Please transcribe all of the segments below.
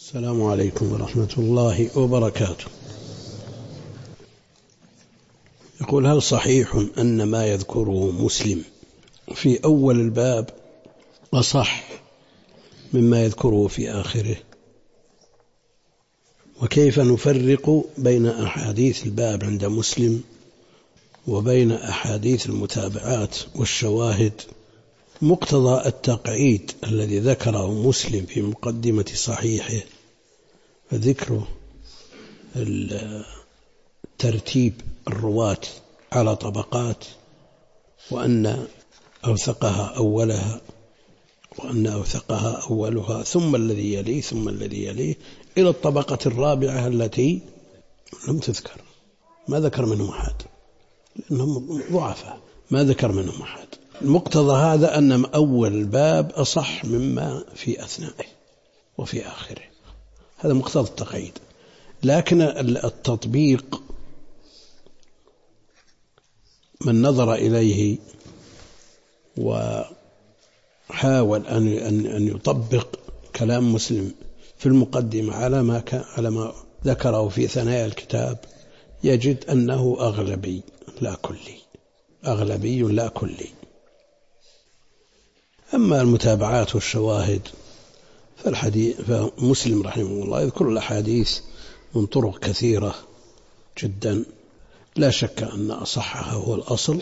السلام عليكم ورحمة الله وبركاته. يقول: هل صحيح أن ما يذكره مسلم في أول الباب أصح مما يذكره في آخره؟ وكيف نفرق بين أحاديث الباب عند مسلم وبين أحاديث المتابعات والشواهد؟ مقتضى التقعيد الذي ذكره مسلم في مقدمة صحيحه، فذكره ترتيب الرواة على طبقات، وأن أوثقها أولها، وأن أوثقها أولها ثم الذي يليه ثم الذي يليه إلى الطبقة الرابعة التي لم تذكر، ما ذكر منهم أحد لأنهم ضعفاء، ما ذكر منهم أحد. المقتضى هذا أن أول الباب أصح مما في أثنائه وفي آخره، هذا مقتضى التقعيد. لكن التطبيق من نظر إليه وحاول أن يطبق كلام مسلم في المقدمة على ما ذكره في ثنايا الكتاب يجد أنه أغلبي لا كلي، أغلبي لا كلي. أما المتابعات والشواهد فمسلم رحمه الله يذكر الأحاديث من طرق كثيرة جدا، لا شك أن أصحها هو الأصل،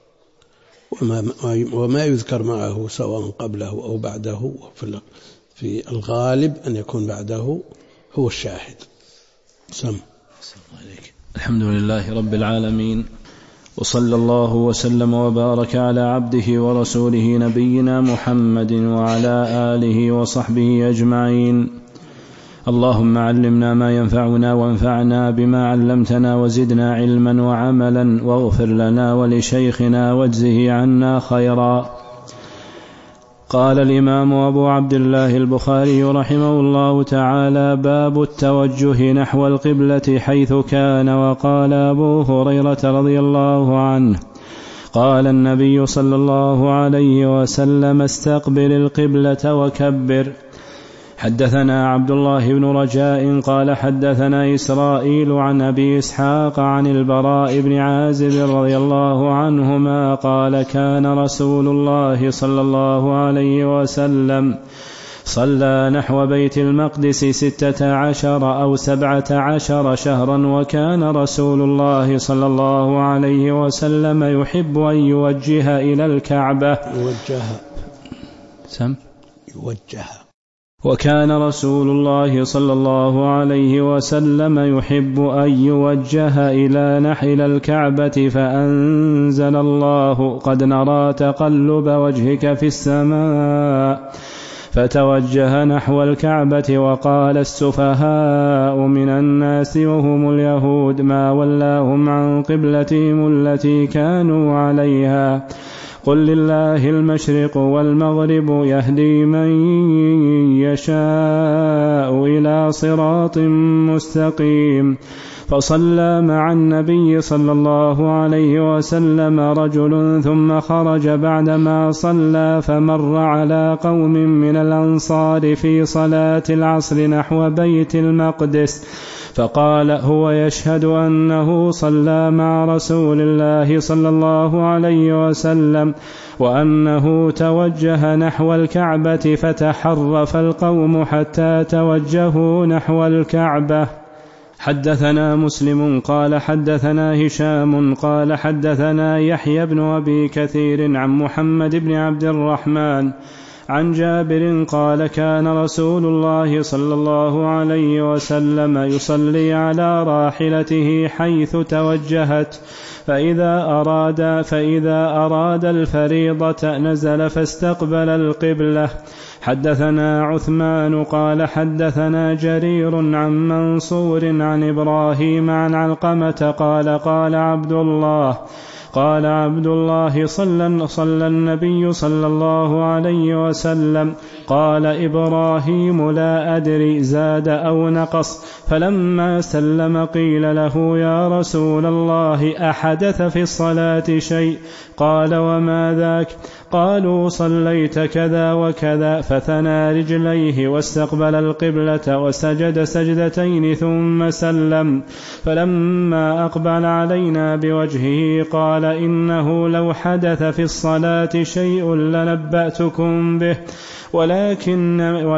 وما يذكر معه سواء قبله أو بعده في الغالب أن يكون بعده هو الشاهد. سم عليك. الحمد لله رب العالمين، وصلى الله وسلم وبارك على عبده ورسوله نبينا محمد وعلى آله وصحبه أجمعين. اللهم علمنا ما ينفعنا وانفعنا بما علمتنا وزدنا علما وعملا، واغفر لنا ولشيخنا واجزه عنا خيرا. قال الإمام أبو عبد الله البخاري رحمه الله تعالى: باب التوجه نحو القبلة حيث كان. وقال أبو هريرة رضي الله عنه: قال النبي صلى الله عليه وسلم: استقبل القبلة وكبر. حدثنا عبد الله بن رجاء قال حدثنا إسرائيل عن أبي إسحاق عن البراء بن عازب رضي الله عنهما قال: كان رسول الله صلى الله عليه وسلم صلى نحو بيت المقدس 16 أو 17 شهرا، وكان رسول الله صلى الله عليه وسلم يحب أن يوجه إلى الكعبة. وكان رسول الله صلى الله عليه وسلم يحب أن يوجه إلى نحل الكعبة، فأنزل الله: قد نرى تقلب وجهك في السماء، فتوجه نحو الكعبة. وقال: السفهاء من الناس وهم اليهود ما ولاهم عن قبلتهم التي كانوا عليها، قل لله المشرق والمغرب يهدي من يشاء إلى صراط مستقيم. فصلى مع النبي صلى الله عليه وسلم رجل، ثم خرج بعدما صلى فمر على قوم من الأنصار في صلاة العصر نحو بيت المقدس، فقال: هو يشهد أنه صلى مع رسول الله صلى الله عليه وسلم، وأنه توجه نحو الكعبة، فتحرف القوم حتى توجهوا نحو الكعبة. حدثنا مسلم قال حدثنا هشام قال حدثنا يحيى بن أبي كثير عن محمد بن عبد الرحمن عن جابر قال: كان رسول الله صلى الله عليه وسلم يصلي على راحلته حيث توجهت، فإذا أراد الفريضة نزل فاستقبل القبلة. حدثنا عثمان قال حدثنا جرير عن منصور عن إبراهيم عن علقمة قال: قال عبد الله: قال عبد الله: صلى النبي صلى الله عليه وسلم. قال إبراهيم: لا أدري زاد أو نقص. فلما سلم قيل له: يا رسول الله، أحدث في الصلاة شيء؟ قال: وما ذاك؟ قالوا: صليت كذا وكذا. فثنى رجليه واستقبل القبلة وسجد سجدتين ثم سلم. فلما أقبل علينا بوجهه قال: إنه لو حدث في الصلاة شيء لنبأتكم به، ولكن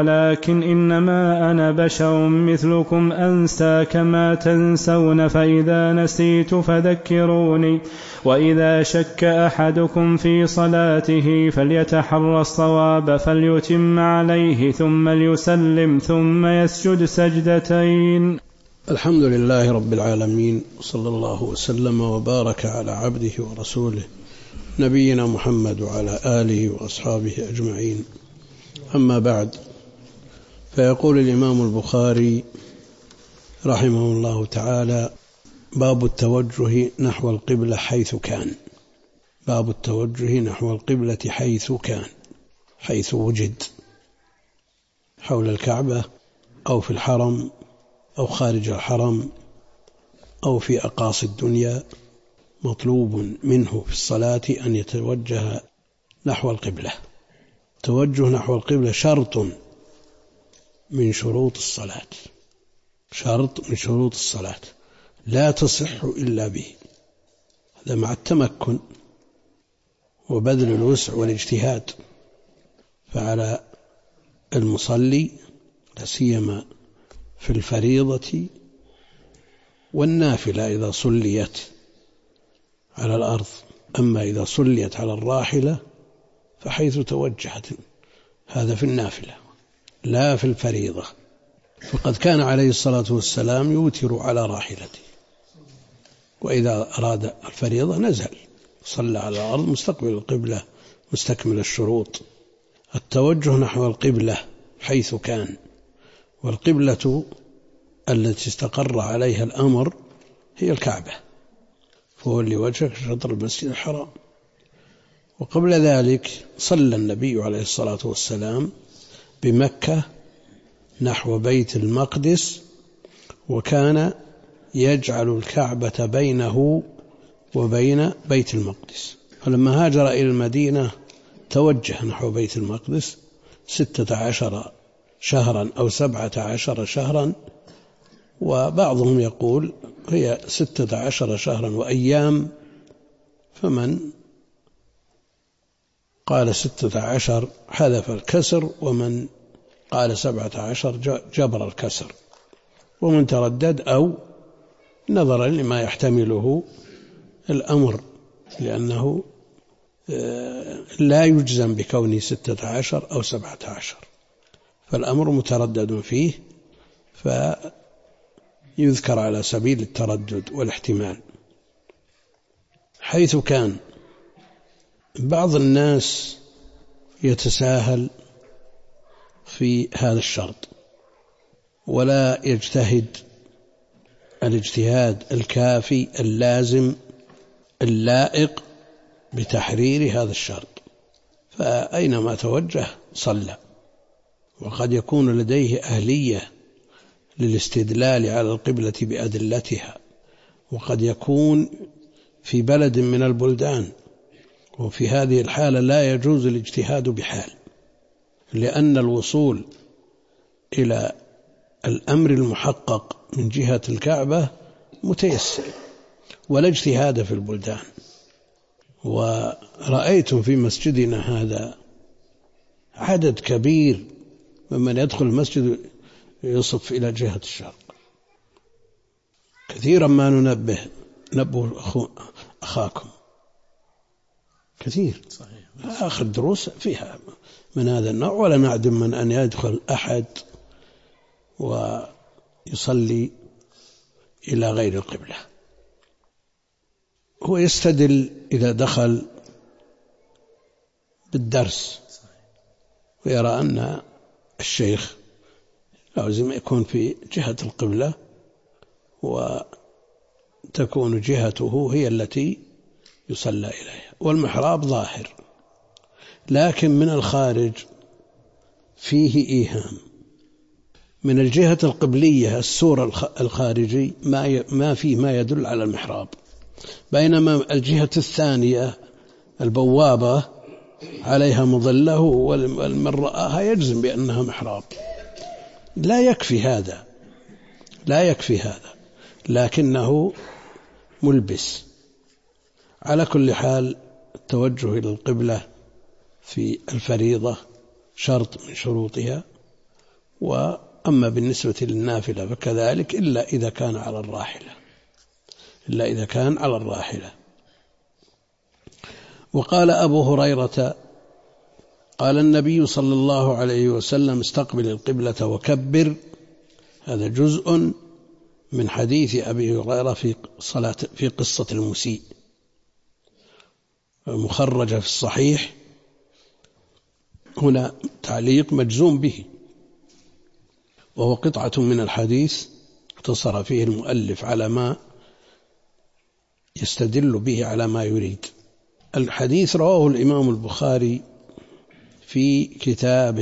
إنما أنا بشر مثلكم أنسى كما تنسون، فإذا نسيت فذكروني. وإذا شك أحدكم في صلاته فليتحرى الصواب فليتم عليه ثم ليسلم ثم يسجد سجدتين. الحمد لله رب العالمين، صلى الله وسلم وبارك على عبده ورسوله نبينا محمد وعلى آله وأصحابه أجمعين. أما بعد، فيقول الإمام البخاري رحمه الله تعالى: باب التوجه نحو القبلة حيث كان. باب التوجه نحو القبلة حيث كان، حيث وجد، حول الكعبة أو في الحرم أو خارج الحرم أو في أقاصي الدنيا، مطلوب منه في الصلاة أن يتوجه نحو القبلة. التوجه نحو القبلة شرط من شروط الصلاة، شرط من شروط الصلاة لا تصح إلا به. هذا مع التمكن وبذل الوسع والاجتهاد. فعلى المصلي لا سيما في الفريضة والنافلة إذا صليت على الأرض. أما إذا صليت على الراحلة فحيث توجهت، هذا في النافلة لا في الفريضة. فقد كان عليه الصلاة والسلام يوتر على راحلته، وإذا أراد الفريضة نزل صلى على الأرض مستقبل القبلة مستكمل الشروط. التوجه نحو القبلة حيث كان، والقبلة التي استقر عليها الأمر هي الكعبة، فولي وجهك شطر المسجد الحرام. وقبل ذلك صلى النبي عليه الصلاة والسلام بمكة نحو بيت المقدس، وكان يجعل الكعبة بينه وبين بيت المقدس. فلما هاجر إلى المدينة توجه نحو بيت المقدس 16 شهرا أو 17 شهرا، وبعضهم يقول هي 16 شهرا وأيام، فمن قال 16 حذف الكسر، ومن قال 17 جبر الكسر، ومن تردد أو نظرا لما يحتمله الأمر، لأنه لا يجزم بكونه 16 أو 17، فالأمر متردد فيه، فيذكر على سبيل التردد والاحتمال. حيث كان، بعض الناس يتساهل في هذا الشرط ولا يجتهد الاجتهاد الكافي اللازم اللائق بتحرير هذا الشرط، فأينما توجه صلى. وقد يكون لديه أهلية للاستدلال على القبلة بأدلتها، وقد يكون في بلد من البلدان، وفي هذه الحالة لا يجوز الاجتهاد بحال، لأن الوصول إلى الأمر المحقق من جهة الكعبة متيسر، ولا اجتهاد في البلدان. ورأيتم في مسجدنا هذا عدد كبير ممن يدخل المسجد يصف إلى جهة الشرق. كثيرا ما ننبه أخاكم كثير، آخر دروس فيها من هذا النوع، ولا نعدم من أن يدخل أحد ويصلي إلى غير القبلة. هو يستدل إذا دخل بالدرس ويرى أن الشيخ لازم يكون في جهة القبلة، وتكون جهته هي التي يصلى إليها، والمحراب ظاهر، لكن من الخارج فيه إيهام. من الجهة القبلية السور الخارجي ما فيه ما يدل على المحراب، بينما الجهة الثانية البوابة عليها مظلة، والمن رآها يجزم بأنها محراب. لا يكفي هذا، لكنه ملبس. على كل حال التوجه إلى القبلة في الفريضة شرط من شروطها، وأما بالنسبة للنافلة فكذلك، إلا إذا كان على الراحلة. وقال أبو هريرة قال النبي صلى الله عليه وسلم: استقبل القبلة وكبر. هذا جزء من حديث أبي هريرة في قصة المسيء، مخرجة في الصحيح. هنا تعليق مجزوم به، وهو قطعة من الحديث اقتصر فيه المؤلف على ما يستدل به على ما يريد. الحديث رواه الإمام البخاري في كتاب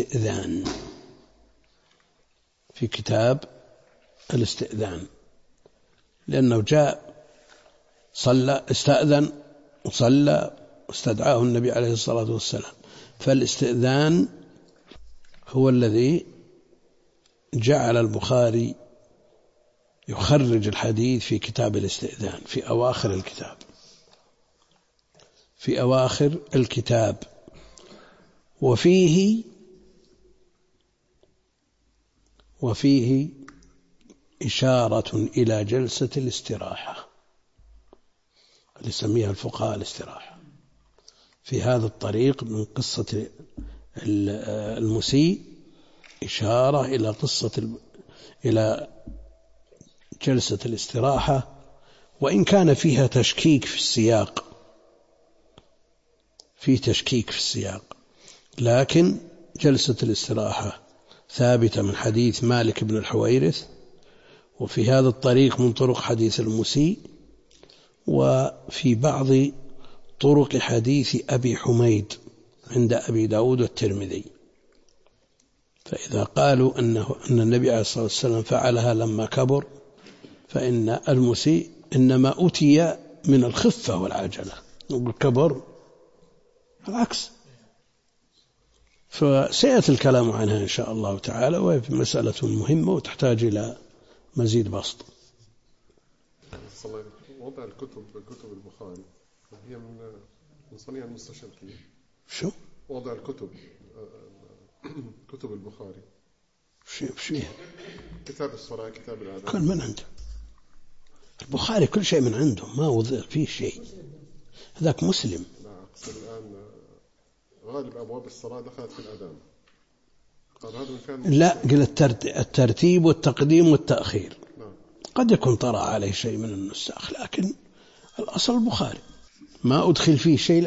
الاستئذان، لأنه جاء استأذن وصلى واستدعاه النبي عليه الصلاة والسلام. فالاستئذان هو الذي جعل البخاري يخرج الحديث في كتاب الاستئذان في أواخر الكتاب. وفيه إشارة إلى جلسة الاستراحة اللي يسميها الفقهاء الاستراحة. في هذا الطريق من قصة المسيء إشارة إلى جلسة الاستراحة، وإن كان فيها تشكيك في السياق، لكن جلسة الاستراحة ثابتة من حديث مالك بن الحويرث، وفي هذا الطريق من طرق حديث المسيء، وفي بعض طرق حديث أبي حميد عند أبي داود والترمذي. فإذا قالوا أن النبي عليه الصلاة والسلام فعلها لما كبر، فإن المسيء إنما أتي من الخفة والعجلة، والكبر العكس. فسيأتي الكلام عنها إن شاء الله تعالى، وهي مسألة مهمة وتحتاج إلى مزيد بسط. وضع كتب البخاري هي من صنيع المستشرقين. شو؟ وضع كتب البخاري. شو؟ كتاب الصلاة، كتاب الآداب، كل من عنده. البخاري كل شيء من عنده، ما وضع فيه شيء. هذاك مسلم. لا أقصد الآن غالب أبواب الصلاة دخلت في الآداب. لا، قل الترتيب والتقديم والتأخير. قد يكون طرأ عليه شيء من النساخ، لكن الأصل البخاري ما أدخل فيه شيء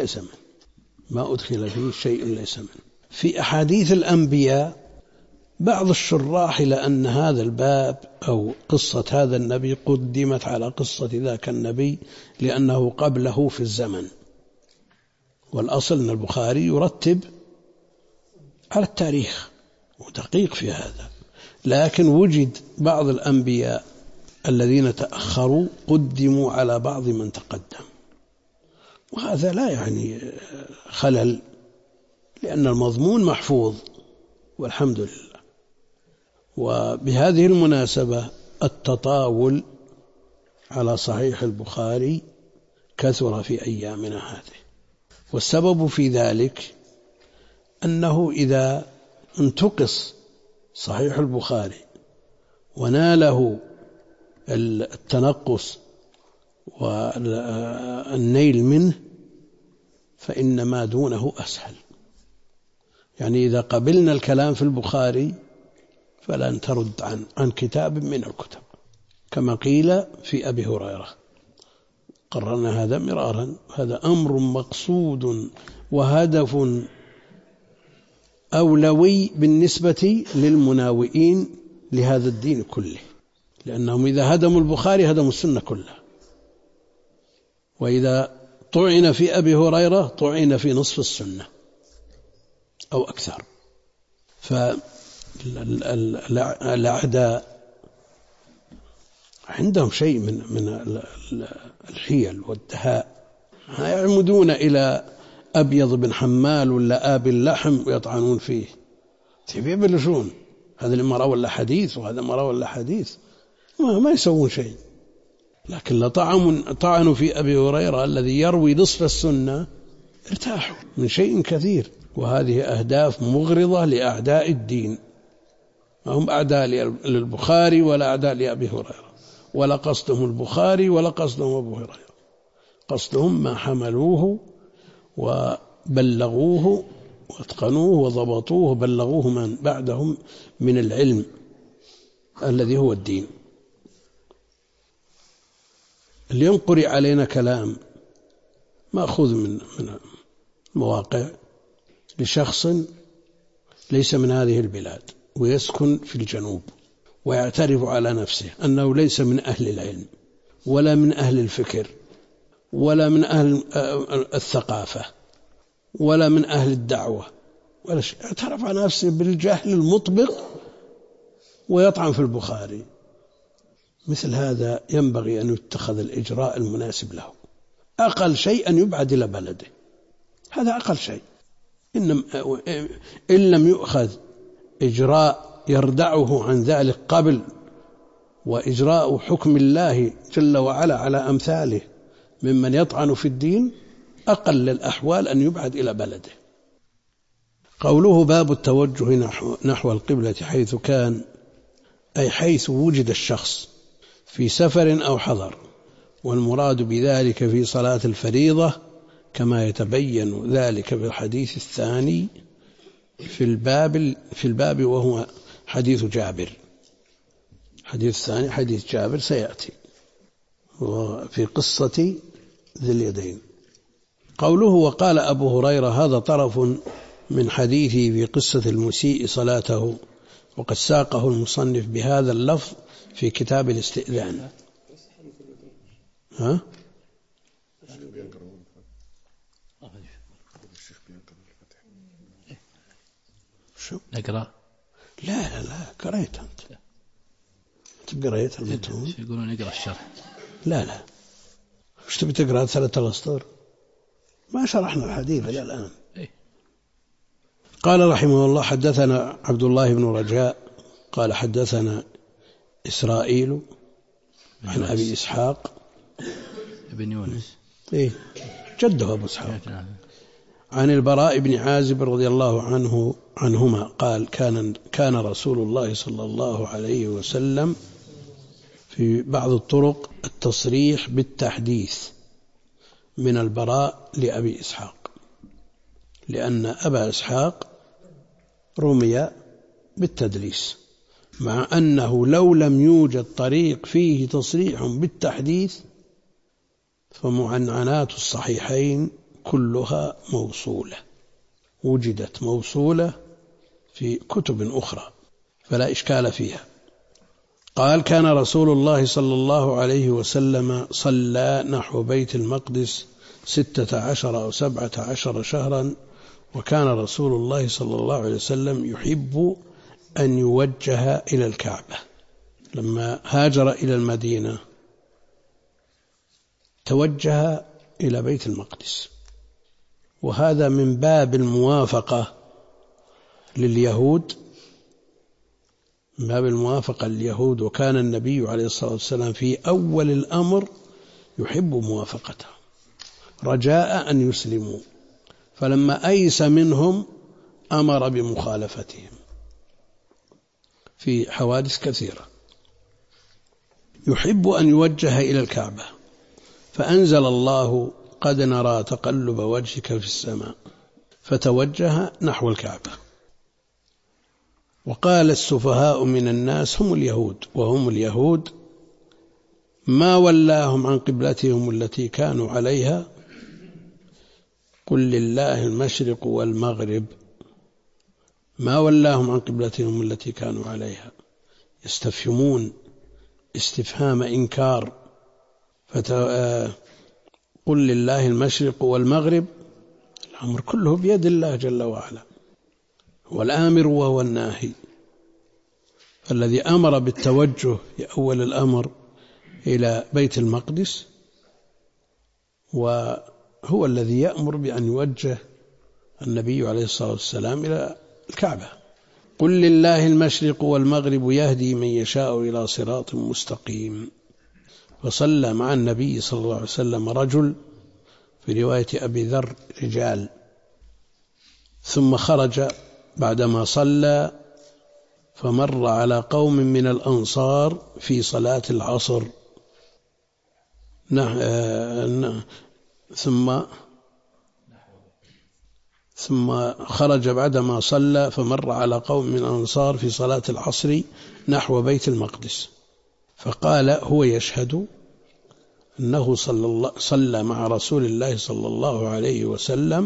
ليس منه. في أحاديث الأنبياء بعض الشراح إلى أن هذا الباب أو قصة هذا النبي قدمت على قصة ذاك النبي لأنه قبله في الزمن، والأصل أن البخاري يرتب على التاريخ ودقيق في هذا، لكن وجد بعض الأنبياء الذين تأخروا قدموا على بعض من تقدم، وهذا لا يعني خلل، لأن المضمون محفوظ والحمد لله. وبهذه المناسبة التطاول على صحيح البخاري كثر في أيامنا هذه، والسبب في ذلك أنه إذا انتقص صحيح البخاري وناله التنقص والنيل منه، فإن ما دونه أسهل. يعني إذا قبلنا الكلام في البخاري فلن ترد عن كتاب من الكتب، كما قيل في أبي هريرة. قررنا هذا مرارا، هذا أمر مقصود وهدف أولوي بالنسبة للمناوئين لهذا الدين كله، لأنهم إذا هدموا البخاري هدموا السنة كلها، وإذا طعن في أبي هريرة طعن في نصف السنة أو أكثر. فالأعداء عندهم شيء من الحيل والدهاء، يعمدون إلى أبيض بن حمال ولا آب اللحم ويطعنون فيه، يبلشون هذا اللي ما روى ولا حديث وهذا ما روى ولا حديث، ما يسوون شيء. لكن طعنوا في أبي هريرة الذي يروي نصف السنة ارتاحوا من شيء كثير. وهذه أهداف مغرضة لأعداء الدين، ما هم أعداء للبخاري ولا أعداء لأبي هريرة، ولا قصدهم البخاري ولا قصدهم أبو هريرة، قصدهم ما حملوه وبلغوه واتقنوه وضبطوه وبلغوه من بعدهم من العلم الذي هو الدين. اليوم قرئ علينا كلام مأخوذ من مواقع لشخص ليس من هذه البلاد ويسكن في الجنوب، ويعترف على نفسه أنه ليس من أهل العلم ولا من أهل الفكر ولا من أهل الثقافة ولا من أهل الدعوة ولا شيء، اعترف على نفسه بالجهل المطبق ويطعن في البخاري. مثل هذا ينبغي أن يتخذ الإجراء المناسب له. أقل شيء أن يبعد إلى بلده، هذا أقل شيء. إن لم يؤخذ إجراء يردعه عن ذلك قبل، وإجراء حكم الله جل وعلا على أمثاله ممن يطعن في الدين، أقل الأحوال أن يبعد إلى بلده. قوله باب التوجه نحو القبلة حيث كان، أي حيث وجد الشخص في سفر أو حضر، والمراد بذلك في صلاة الفريضة كما يتبين ذلك بالحديث الثاني في الباب وهو حديث جابر. حديث الثاني حديث جابر سيأتي وفي قصة ذي اليدين. قوله وقال أبو هريرة، هذا طرف من حديثه في قصة المسيء صلاته، وقد ساقه المصنف بهذا اللفظ في كتاب الاستئذان. ها؟ شو؟ نقرأ؟ لا قريت أنت قريت المتون؟ يقولون نقرأ الشرح. لا وش تبي تقرأ 3 الأسطر؟ ما شرحنا الحديث إلى الآن. قال رحمه الله حدثنا عبد الله بن رجاء قال حدثنا إسرائيل عن أبي إسحاق ابن يونس جده أبو إسحاق عن البراء بن عازب رضي الله عنهما قال كان رسول الله صلى الله عليه وسلم في بعض الطرق التصريح بالتحديث من البراء لأبي إسحاق، لأن أبا إسحاق رمي بالتدليس، مع أنه لو لم يوجد طريق فيه تصريح بالتحديث فمعنعنات الصحيحين كلها موصولة، وجدت موصولة في كتب أخرى فلا إشكال فيها. قال كان رسول الله صلى الله عليه وسلم صلى نحو بيت المقدس 16 أو 17 شهرا، وكان رسول الله صلى الله عليه وسلم يحب أن يوجه إلى الكعبة. لما هاجر إلى المدينة توجه إلى بيت المقدس، وهذا من باب الموافقة لليهود، من باب الموافقة لليهود. وكان النبي عليه الصلاة والسلام في أول الأمر يحب موافقته رجاء أن يسلموا، فلما أيس منهم أمر بمخالفتهم في حوادث كثيرة. يحب أن يوجه إلى الكعبة، فأنزل الله قد نرى تقلب وجهك في السماء، فتوجه نحو الكعبة. وقال السفهاء من الناس هم اليهود، وهم اليهود ما ولاهم عن قبلتهم التي كانوا عليها، قل لله المشرق والمغرب، ما ولاهم عن قبلتهم التي كانوا عليها، يستفهمون استفهام إنكار. قل لله المشرق والمغرب، الأمر كله بيد الله جل وعلا، هو الآمر وهو الناهي. فالذي أمر بالتوجه في أول الأمر إلى بيت المقدس وهو الذي يأمر بأن يوجه النبي عليه الصلاة والسلام إلى الكعبة. قل لله المشرق والمغرب يهدي من يشاء إلى صراط مستقيم. فصلى مع النبي صلى الله عليه وسلم رجل، في رواية أبي ذر رجال، ثم خرج بعدما صلى فمر على قوم من الأنصار في صلاة العصر، ثم خرج بعدما صلى فمر على قوم من الأنصار في صلاة العصر نحو بيت المقدس، فقال هو يشهد أنه صلى مع رسول الله صلى الله عليه وسلم.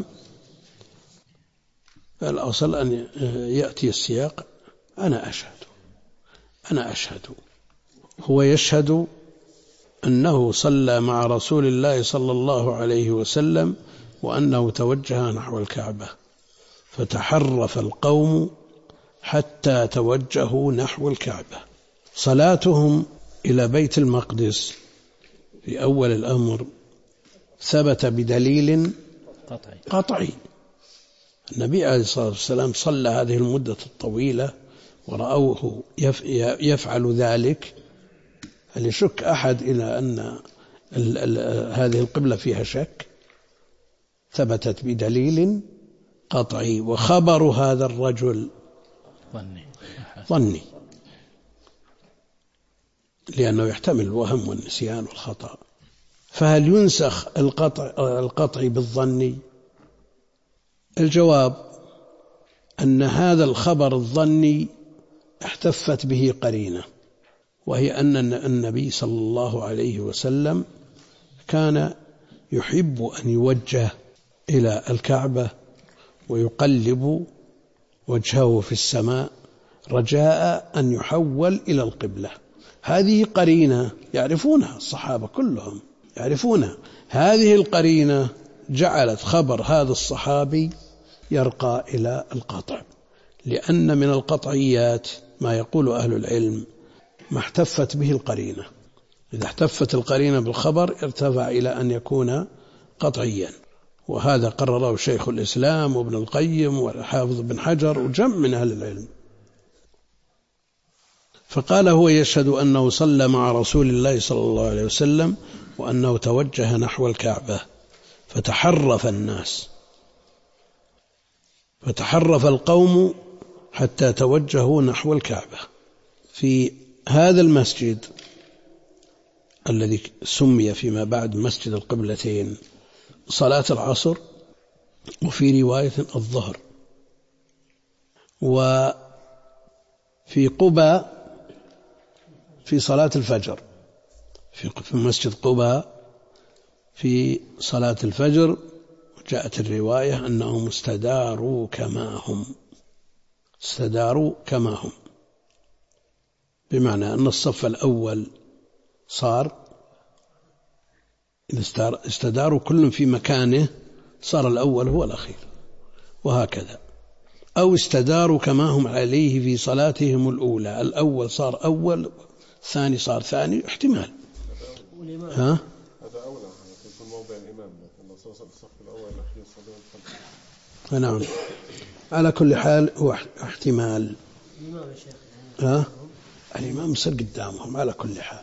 الأصل أن يأتي السياق أنا أشهد، هو يشهد أنه صلى مع رسول الله صلى الله عليه وسلم وأنه توجه نحو الكعبة، فتحرف القوم حتى توجهوا نحو الكعبة. صلاتهم إلى بيت المقدس في أول الأمر ثبت بدليل قطعي. النبي عليه الصلاة والسلام صلى هذه المدة الطويلة ورأوه يفعل ذلك، هل يشك أحد إلى أن هذه القبلة فيها شك؟ ثبتت بدليل قطعي. وخبر هذا الرجل ظني، لأنه يحتمل الوهم والنسيان والخطأ. فهل ينسخ القطعي بالظني؟ الجواب أن هذا الخبر الظني احتفت به قرينة، وهي أن النبي صلى الله عليه وسلم كان يحب أن يوجه إلى الكعبة ويقلب وجهه في السماء رجاء أن يحول إلى القبلة. هذه قرينة يعرفونها الصحابة كلهم يعرفونها. هذه القرينة جعلت خبر هذا الصحابي يرقى إلى القطع، لأن من القطعيات ما يقول أهل العلم ما احتفت به القرينة. إذا احتفت القرينة بالخبر ارتفع إلى أن يكون قطعيا، وهذا قرره شيخ الإسلام وابن القيم والحافظ بن حجر وجمع من أهل العلم. فقال هو يشهد أنه صلى مع رسول الله صلى الله عليه وسلم وأنه توجه نحو الكعبة، فتحرف القوم حتى توجهوا نحو الكعبة. في هذا المسجد الذي سمي فيما بعد مسجد القبلتين صلاة العصر، وفي رواية الظهر. وفي قباء في صلاة الفجر، في مسجد قباء في صلاة الفجر جاءت الرواية أنهم استداروا كما هم، بمعنى أن الصف الأول صار استداروا كل في مكانه، صار الأول هو الأخير، وهكذا. أو استداروا كما هم عليه في صلاتهم الأولى، الأول صار أول، الثاني صار ثاني، احتمال. هذا أولى يكون موضع الإمام، لأن الصف الأول الأخير صلى. نعم، على كل حال هو احتمال. الإمام يصير قدامهم على كل حال.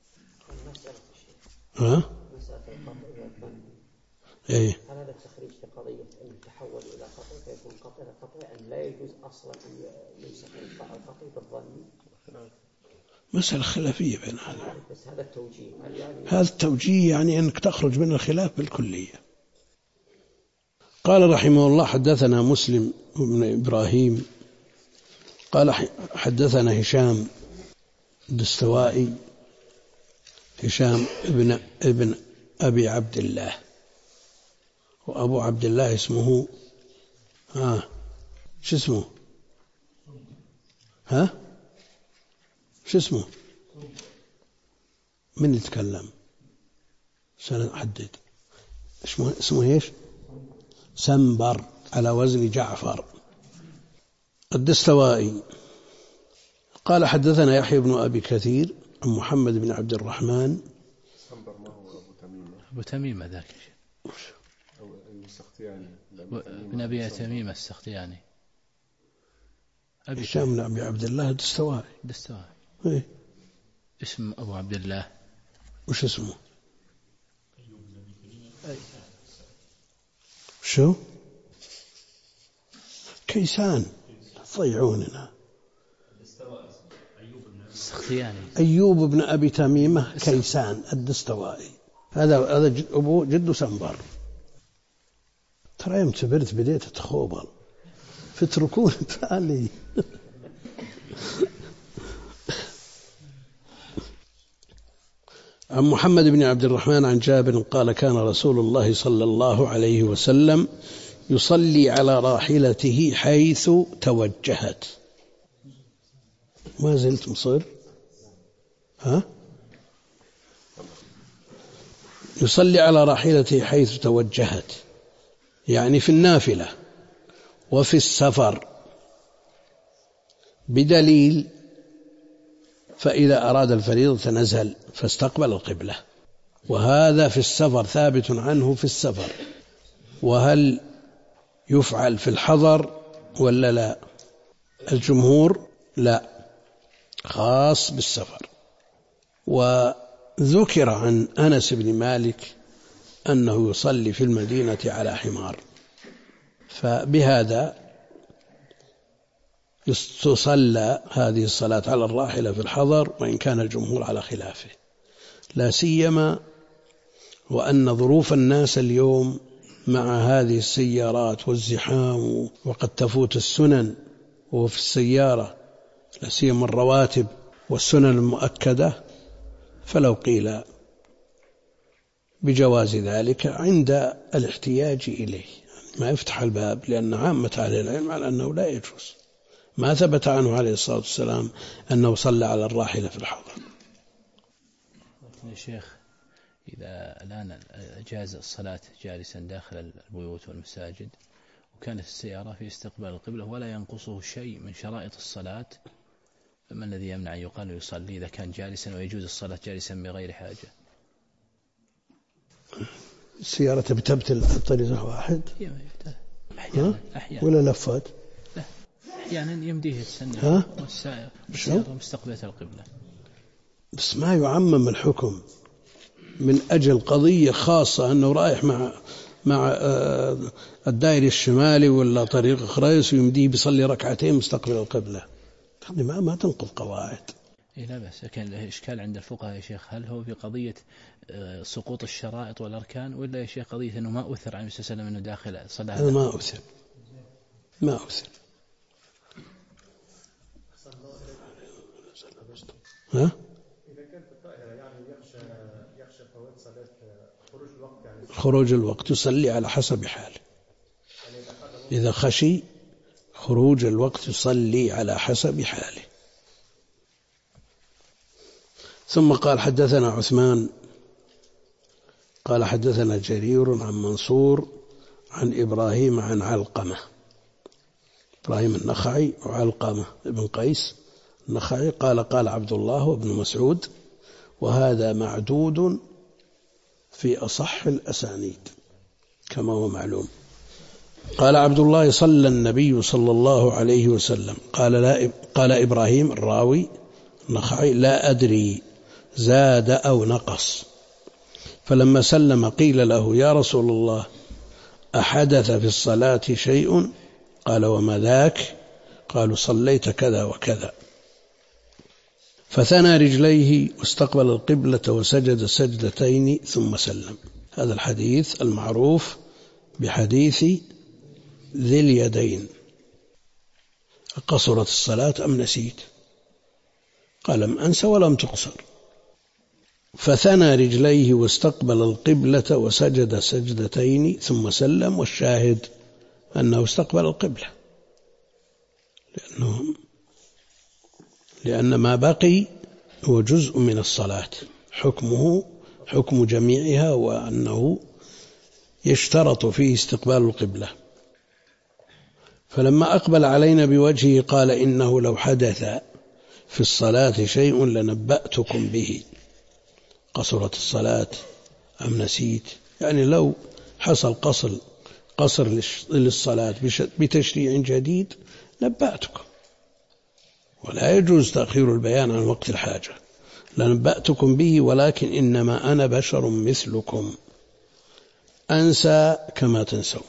إيه. هل هذا التخريج لقضية أن يتحول إلى قطع فيكون قطع أن لا يجوز أصلا أن يمسك القطع بالظن؟ مسألة خلافية بين هذا. بس هذا التوجيه هذا التوجيه يعني أنك تخرج من الخلاف بالكلية. قال رحمه الله حدثنا مسلم بن إبراهيم قال حدثنا هشام الدستوائي هشام ابن أبي عبد الله، وأبو عبد الله اسمه شو اسمه؟ شو اسمه؟ من يتكلم؟ سنحدد. اسمه إيش؟ سنبر على وزن جعفر. الدستوائي قال حدثنا يحيى بن أبي كثير عن محمد بن عبد الرحمن. سنبر ما هو أبو تميمة؟ أبو تميمة ذاك أو السختياني بن أبي تميمة السختياني. هشام بن أبي عبد الله الدستوائي. إيه؟ اسم أبو عبد الله وش اسمه؟ شو؟ كيسان ضيعوننا. السختياني أيوب بن أبي تميمة كيسان الدستوائي. هذا أبو جد سنبر. ترى يوم كبرت بديت أتخوبل فتركون بالي. عن محمد بن عبد الرحمن عن جابر قال كان رسول الله صلى الله عليه وسلم يصلي على راحلته حيث توجهت. ما زلت مصر؟ يصلي على راحلته حيث توجهت، يعني في النافلة وفي السفر، بدليل فإذا أراد الفريضة نزل فاستقبل القبلة، وهذا في السفر ثابت عنه في السفر. وهل يفعل في الحضر ولا لا؟ الجمهور لا، خاص بالسفر. وذكر عن أنس بن مالك أنه يصلي في المدينة على حمار، فبهذا تصلى هذه الصلاة على الراحلة في الحضر، وإن كان الجمهور على خلافه، لا سيما وأن ظروف الناس اليوم مع هذه السيارات والزحام، وقد تفوت السنن وهو في السيارة، لا سيما الرواتب والسنن المؤكدة، فلو قيل بجواز ذلك عند الاحتياج إليه ما يفتح الباب، لأن عامة أهل العلم على أنه لا يجوز. ما ثبت عنه عليه الصلاة والسلام أنه صلى على الراحلة في الحضر. يا شيخ، إذا الآن جاز الصلاة جالسا داخل البيوت والمساجد، وكانت السيارة في استقبال القبلة ولا ينقصه شيء من شرائط الصلاة، فما الذي يمنع أن يقال يصلي إذا كان جالسا ويجوز الصلاة جالسا بغير حاجة؟ السيارة تبتل طريق واحد أحيانا ولا لفات؟ لا، أحيانا يمديه السنة والسيارة مستقبلة القبلة. بس ما يعمم الحكم من أجل قضية خاصة أنه رايح مع الدائري الشمالي ولا طريق خريص ويمديه بيصلي ركعتين مستقبل القبلة. ما تنقض قواعد. لا بس، لكن الإشكال عند الفقهاء يا شيخ، هل هو في قضية سقوط الشرائط والأركان، ولا يا شيخ قضية أنه ما أثر عن النبي صلى الله عليه وسلم أنه داخل صلاة؟ هذا ما أثر. ها؟ إذا كانت الطائرة يعني يخشى فوات صلاة خروج الوقت، يعني خروج الوقت يصلي على حسب حاله. إذا خشي خروج الوقت يصلي على حسب حاله. ثم قال حدثنا عثمان قال حدثنا جرير عن منصور عن إبراهيم عن علقمة، إبراهيم النخعي وعلقمة ابن قيس النخعي قال عبد الله وابن مسعود، وهذا معدود في أصح الأسانيد كما هو معلوم. قال عبد الله صلى النبي صلى الله عليه وسلم، قال إبراهيم الراوي النخعي لا أدري زاد أو نقص، فلما سلم قيل له يا رسول الله أحدث في الصلاة شيء؟ قال وما ذاك؟ قالوا صليت كذا وكذا، فثنى رجليه واستقبل القبلة وسجد سجدتين ثم سلم. هذا الحديث المعروف بحديث ذي اليدين. قصرت الصلاة أم نسيت؟ قال لم أنس ولم تقصر. فثنى رجليه واستقبل القبلة وسجد سجدتين ثم سلم، والشاهد أنه استقبل القبلة، لأن ما بقي هو جزء من الصلاة، حكمه حكم جميعها، وأنه يشترط فيه استقبال القبلة، فلما أقبل علينا بوجهه قال إنه لو حدث في الصلاة شيء لنبأتكم به، قصرت الصلاة أم نسيت، يعني لو حصل قصر للصلاة بتشريع جديد نبأتكم، ولا يجوز تأخير البيان عن وقت الحاجة. لنبأتكم به ولكن إنما أنا بشر مثلكم أنسى كما تنسون،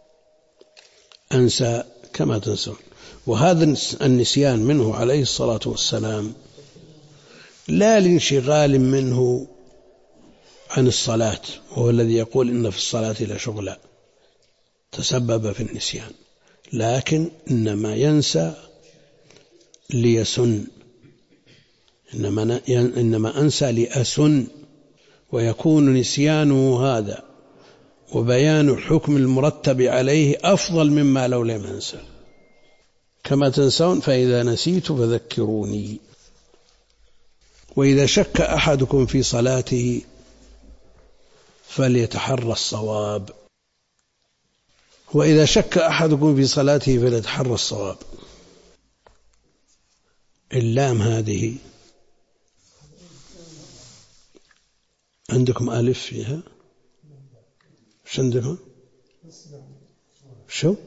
أنسى كما تنسون. وهذا النسيان منه عليه الصلاة والسلام لا لانشغال منه عن الصلاة، وهو الذي يقول إن في الصلاة لشغلا تسبب في النسيان، لكن إنما ينسى ليسن، إنما أنسى لأسن، ويكون نسيانه هذا وبيان الحكم المرتب عليه أفضل مما لو لم ينسى. كما تنسون فإذا نسيت فذكروني. وإذا شك أحدكم في صلاته فليتحرى الصواب، وإذا شك أحدكم في صلاته فليتحرى الصواب. اللام هذه عندكم ألف فيها؟ شو عندكم؟ شو؟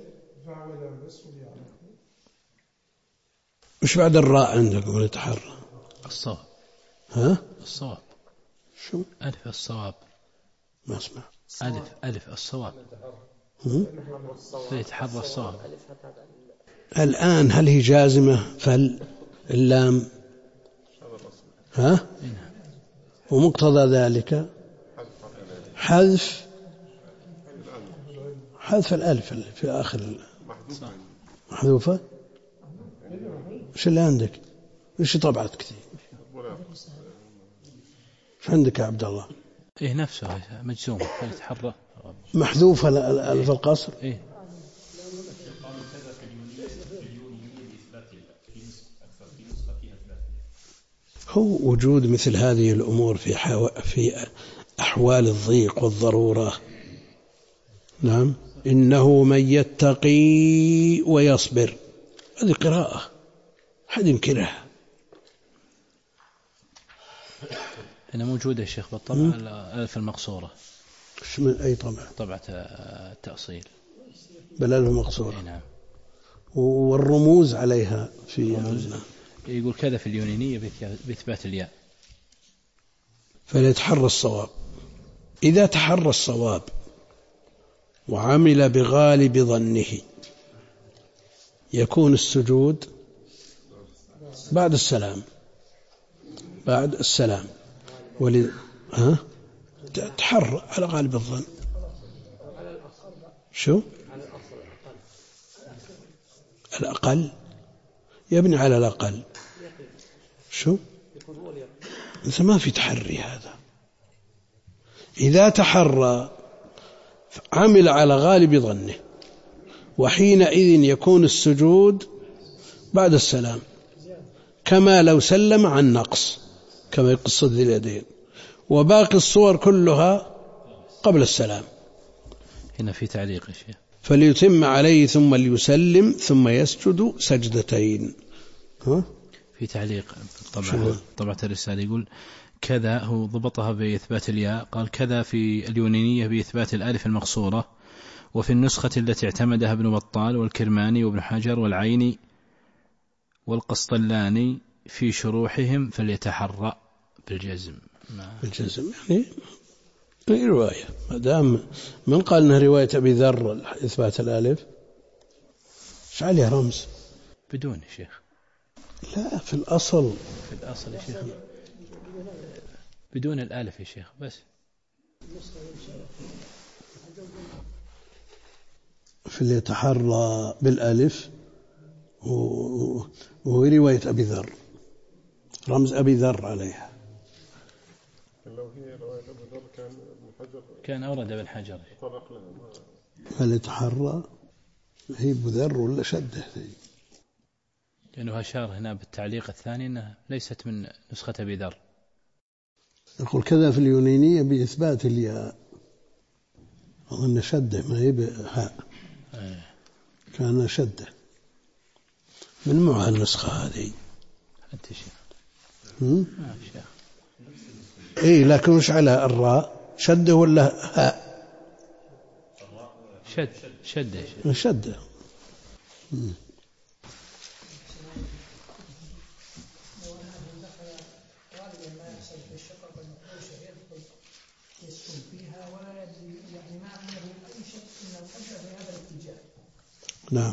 مش بعد الراء عندكم يتحرى؟ الصواب. ها؟ الصواب. شو؟ ألف الصواب. ما أسمع. ألف الصواب. فيتحرى الصواب. الآن هل هي جازمة فاللام؟ ها؟ ومقتضى ذلك حذف الألف في آخر محذوفة. إيش اللي عندك؟ إيش طبعت كثير؟ إيش عندك يا عبد الله؟ إيه نفسه مجزوم فيتحرى محذوفة الألف القصر. إيه. هو وجود مثل هذه الأمور في أحوال الضيق والضرورة. نعم. إنه من يتقي ويصبر، هذه قراءة حد ينكرها. هنا موجودة يا شيخ بالطبع الألف المقصورة. من أي طبع؟ طبعة التأصيل بالألف المقصورة. نعم. والرموز عليها في يقول كذا في اليونانية بإثبات الياء. فليتحرى الصواب. إذا تحرى الصواب وعمل بغالب ظنه يكون السجود بعد السلام. تحرى على غالب الظن. شو؟ الأقل يبني على الأقل. شو؟ إذا ما في تحري هذا. إذا تحرى عمل على غالب ظنه وحينئذ يكون السجود بعد السلام، كما لو سلم عن نقص، كما قصة ذي اليدين، وباقي الصور كلها قبل السلام. هنا في تعليق يا شيخ. فليتم عليه ثم ليسلم ثم يسجد سجدتين. ها؟ في تعليق طبعة الرسالة يقول كذا، هو ضبطها بإثبات الياء، قال كذا في اليونانية بإثبات الألف المقصورة، وفي النسخة التي اعتمدها ابن بطال والكرماني وابن حجر والعيني والقسطلاني في شروحهم فليتحرى بالجزم. بالجزم يعني رواية، ما دام من قال انها رواية أبي ذر إثبات الألف ايش عليها رمز؟ بدون يا شيخ. لا في الأصل يا شيخ بدون الألف يا شيخ بس. فليتحرى بالألف وهو رواية أبي ذر، رمز أبي ذر عليها. لو هي رواية أبي ذر كان أورد ابن حجر. فليتحرى هي أبو ذر ولا شده؟ لأنه أشار هنا بالتعليق الثاني أنها ليست من نسخة أبي ذر. يقول كذا في اليونانية بإثبات الياء، أظن شدة ما يبي هاء، كان شدة من معها النسخة هذه. أنت شيخ شيخ إيه لكن وش على الراء شدة ولا هاء؟ شدة شدة. نعم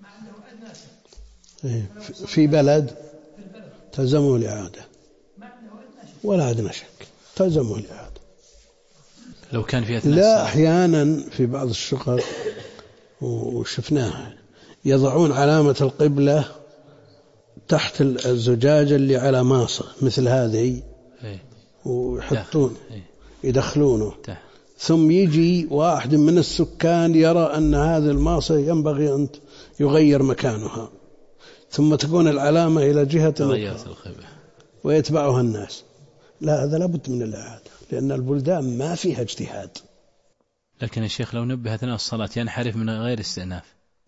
في بلد تلزمه الإعادة ولا أدنى شك تلزمه الإعادة. لو كان في أثناء لا أحيانا في بعض الشقق وشفناها يضعون علامة القبلة تحت الزجاجة اللي على ماصة مثل هذه ويحطون يدخلونه، ثم يجي واحد من السكان يرى أن هذه الماصة ينبغي أن يغير مكانها، ثم تكون العلامة إلى جهة ويتبعها الناس. لا هذا لابد من الإعادة لأن البلدان ما فيها اجتهاد. لكن الشيخ لو نبه أثناء الصلاة ينحرف من غير استئناف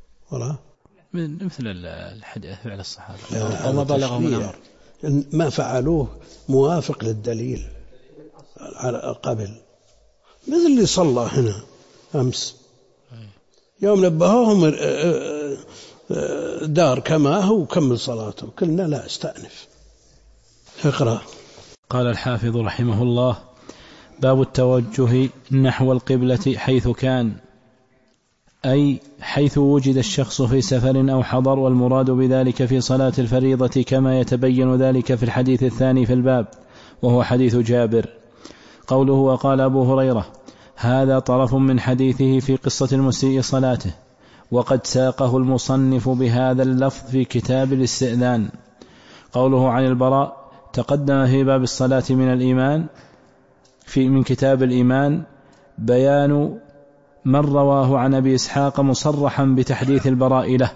مثل الحديث فعل الصحابة أو ما بلغه من أمر ما فعلوه موافق للدليل على قبل، مثل اللي صلى هنا أمس يوم نبهوهم دار كما هو وكمل صلاته، قلنا لا استأنف. اقرأ. قال الحافظ رحمه الله: باب التوجه نحو القبلة حيث كان، أي حيث وجد الشخص في سفر أو حضر، والمراد بذلك في صلاة الفريضة كما يتبين ذلك في الحديث الثاني في الباب وهو حديث جابر. قوله وقال أبو هريرة هذا طرف من حديثه في قصة المسيء صلاته، وقد ساقه المصنف بهذا اللفظ في كتاب الاستئذان. قوله عن البراء تقدم في باب الصلاة من الإيمان من كتاب الإيمان بيان من رواه عن أبي إسحاق مصرحا بتحديث البراء له،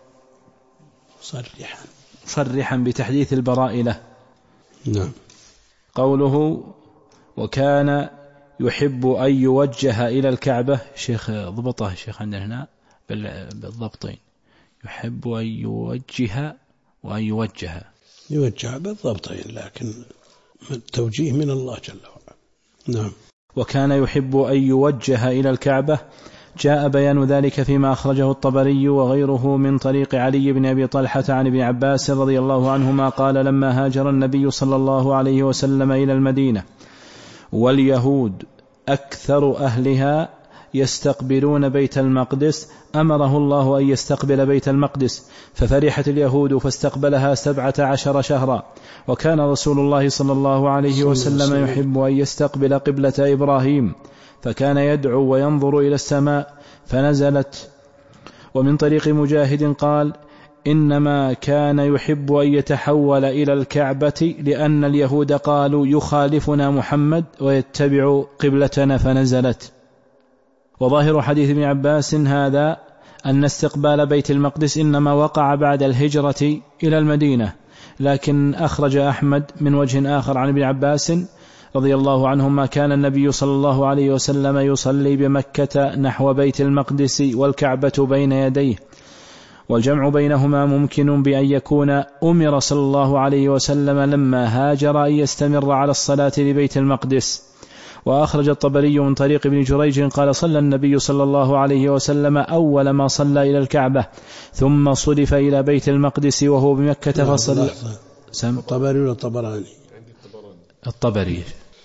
صرحا بتحديث البراء له. نعم. قوله وكان يحب أن يوجه إلى الكعبة، شيخ ضبطه الشيخ عندنا هنا بالضبطين، يحب أن يوجه وأن يوجه بالضبطين، لكن التوجيه من الله جل وعلا. نعم. وكان يحب أن يوجه إلى الكعبة، جاء بيان ذلك فيما أخرجه الطبري وغيره من طريق علي بن أبي طلحة عن ابن عباس رضي الله عنهما قال لما هاجر النبي صلى الله عليه وسلم إلى المدينة واليهود أكثر أهلها يستقبلون بيت المقدس أمره الله أن يستقبل بيت المقدس، ففرحت اليهود فاستقبلها 17 شهرا. وكان رسول الله صلى الله عليه وسلم يحب أن يستقبل قبلة إبراهيم، فكان يدعو وينظر إلى السماء فنزلت. ومن طريق مجاهد قال إنما كان يحب أن يتحول إلى الكعبة لأن اليهود قالوا يخالفنا محمد ويتبع قبلتنا فنزلت. وظاهر حديث ابن عباس هذا أن استقبال بيت المقدس إنما وقع بعد الهجرة إلى المدينة، لكن أخرج أحمد من وجه آخر عن ابن عباس رضي الله عنهما كان النبي صلى الله عليه وسلم يصلي بمكة نحو بيت المقدس والكعبة بين يديه، والجمع بينهما ممكن بأن يكون أمر صلى الله عليه وسلم لما هاجر أن يستمر على الصلاة لبيت المقدس. وأخرج الطبري من طريق ابن جريج قال صلى النبي صلى الله عليه وسلم أول ما صلى إلى الكعبة ثم صرف إلى بيت المقدس وهو بمكة فصلى. الطبري ولا الطبراني؟ الطبري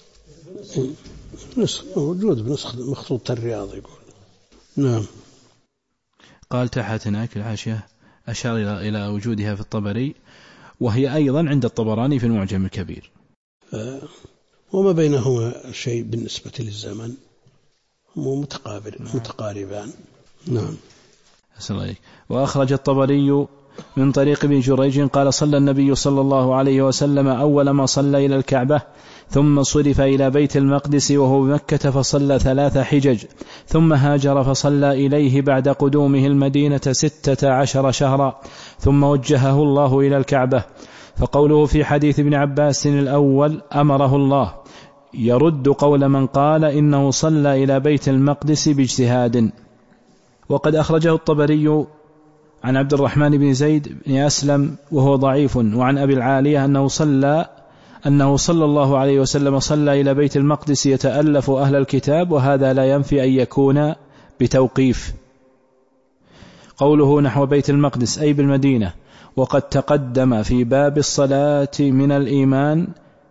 موجود بنسخ مخطوط الرياض يقول. نعم. قال تحت هناك الحاشية أشار إلى وجودها في الطبري، وهي أيضا عند الطبراني في المعجم الكبير. وما بينهما شيء بالنسبة للزمن، هم متقاربان. نعم. وأخرج الطبري من طريق ابن جريج قال صلى النبي صلى الله عليه وسلم أول ما صلى إلى الكعبة ثم صرف إلى بيت المقدس وهو بمكة فصلى 3 حجج، ثم هاجر فصلى إليه بعد قدومه المدينة 16 شهرا، ثم وجهه الله إلى الكعبة. فقوله في حديث ابن عباس الأول أمره الله يرد قول من قال إنه صلى إلى بيت المقدس باجتهاد. وقد أخرجه الطبري عن عبد الرحمن بن زيد بن أسلم وهو ضعيف، وعن أبي العالية أنه صلى الله عليه وسلم صلى إلى بيت المقدس يتألف أهل الكتاب، وهذا لا ينفي أن يكون بتوقيف. قوله نحو بيت المقدس أي بالمدينة. وقد تقدم في باب الصلاة من الإيمان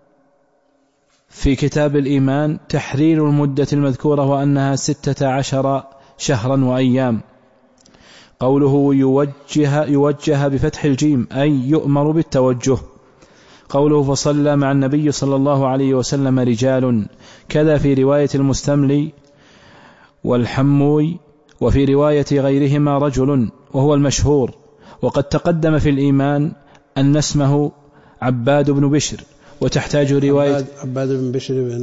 في كتاب الإيمان تحرير المدة المذكورة وأنها 16 شهرا وأيام. قوله يوجه بفتح الجيم أي يؤمر بالتوجه. قوله فصلى مع النبي صلى الله عليه وسلم رجال، كذا في رواية المستملي والحموي، وفي رواية غيرهما رجل وهو المشهور. وقد تقدم في الإيمان أن اسمه عباد بن بشر، وتحتاج رواية عباد بن بشر بن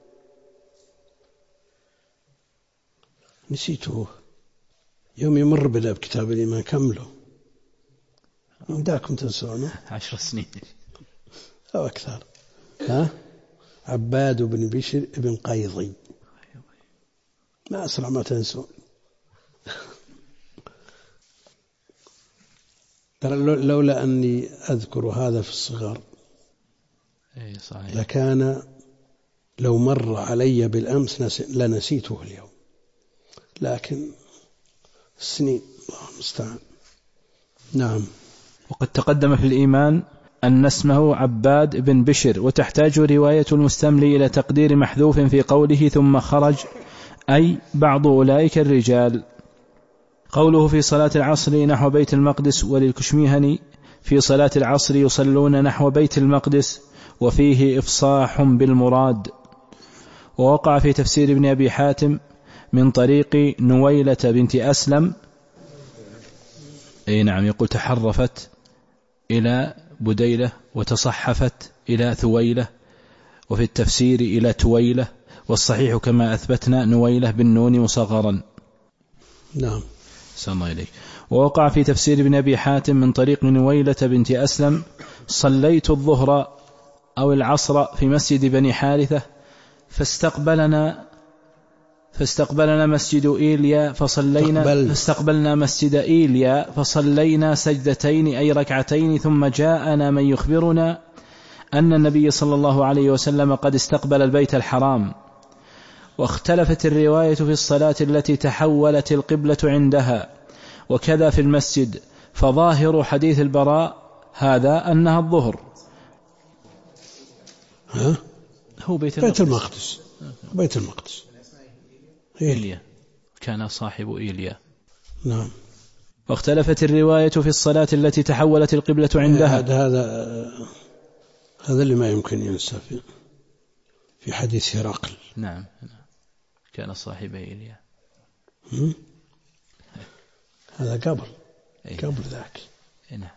نسيته يوم يمر بنا بكتاب الإيمان كمله وداكم تنسونه 10 سنين أو أكثر. عباد بن بشر بن قيضي، ما أسرع ما تنسون. لولا أني أذكر هذا في الصغر لكان لو مر علي بالأمس لنسيته اليوم، لكن السنين الله المستعان. نعم. وقد تقدم في الإيمان أن اسمه عباد بن بشر، وتحتاج رواية المستملي إلى تقدير محذوف في قوله ثم خرج أي بعض أولئك الرجال. قوله في صلاة العصر نحو بيت المقدس، وللكشميهني في صلاة العصر يصلون نحو بيت المقدس، وفيه إفصاح بالمراد. ووقع في تفسير ابن أبي حاتم من طريق نويلة بنت أسلم، أي نعم، يقول تحرفت إلى بديلة وتصحفت إلى ثويلة، وفي التفسير إلى تويلة، والصحيح كما أثبتنا نويلة بالنون مصغرا. نعم. سلام إليك. ووقع في تفسير ابن أبي حاتم من طريق نويلة بنت أسلم صليت الظهر أو العصر في مسجد بني حارثة فاستقبلنا مسجد إيليا فاستقبلنا مسجد إيليا فصلينا سجدتين أي ركعتين، ثم جاءنا من يخبرنا أن النبي صلى الله عليه وسلم قد استقبل البيت الحرام. واختلفت الرواية في الصلاة التي تحولت القبلة عندها، وكذا في المسجد، فظاهر حديث البراء هذا أنها الظهر. هو بيت المقدس. بيت المقدس إيليا، كان صاحب إيليا. نعم. واختلفت الرواية في الصلاة التي تحولت القبلة عندها. هذا اللي ما يمكن ينسى في حديث هرقل. نعم، كان صاحب إيليا. هذا قبل ذاك. نعم.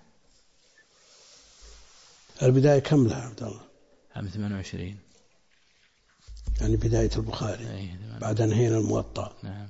البداية كم لها عبد الله؟ عام 28، يعني بداية البخاري بعد انهينا الموطأ. نعم